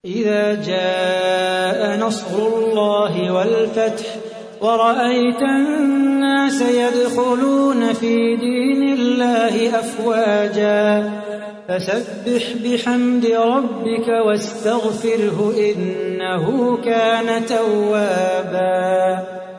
إذا جاء نصر الله والفتح ورأيت الناس يدخلون في دين الله أفواجا فسبح بحمد ربك واستغفره إنه كان توابا.